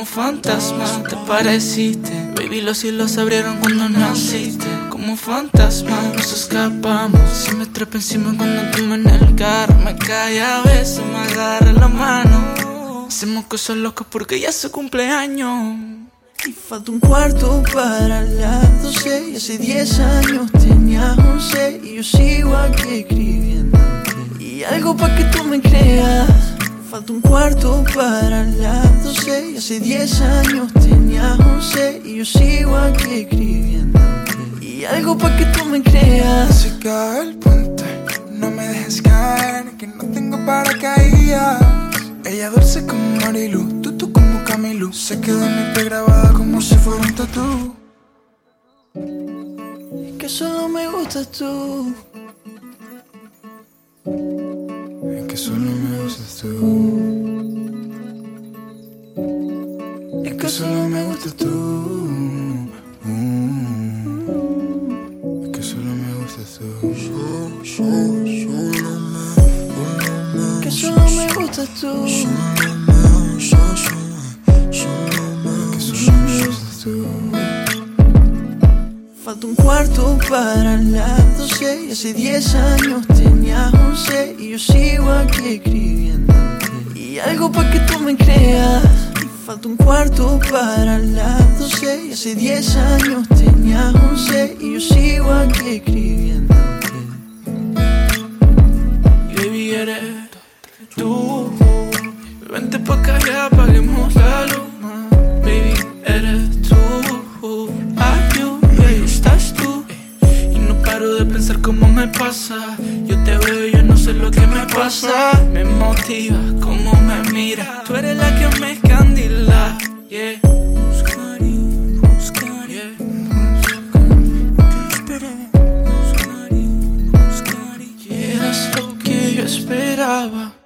Como fantasma te pareciste. Baby, los cielos se abrieron cuando naciste. Como fantasma nos escapamos. Si me trepa encima cuando tomo en el carro. Me cae a veces, me agarra la mano. Hacemos cosas locas porque ya es su cumpleaños. Y falta un cuarto para las 12. Y hace 10 años tenía 11. Y yo sigo aquí escribiéndote. Y algo pa' que tú me creas. Falta un cuarto para las 12. Y hace 10 años tenía 11. Y yo sigo aquí escribiéndote. Y algo pa' que tú me creas. Se cae el puente, no me dejes caer, que no tengo paracaídas. Ella dulce como Marilu, tú como Camilo. Se quedó en mi piel grabada como si fuera un tatú. Es que solo me gustas tú. Es que solo me gustas tú. Es que solo me gustas tú. Es que solo me gustas tú. Que solo me gustas tú. Que solo me gustas tú. Falta un cuarto para las 12. Y hace 10 años tenía 11. Y yo sigo aquí escribiéndote. Y algo pa' que tú me creas. Y falta un cuarto para las 12. Y hace 10 años tenía 11. Y yo sigo aquí escribiéndote. Y baby, eres tú. Vente pa' acá y apaguemos la luz. Baby, eres tú. Estás tú. Y no paro de pensar cómo me pasa. Yo te veo, yo no sé lo que me pasa. Me motiva cómo me mira. Tú eres la que me escandila. Yeah. Y eras lo que yo esperaba.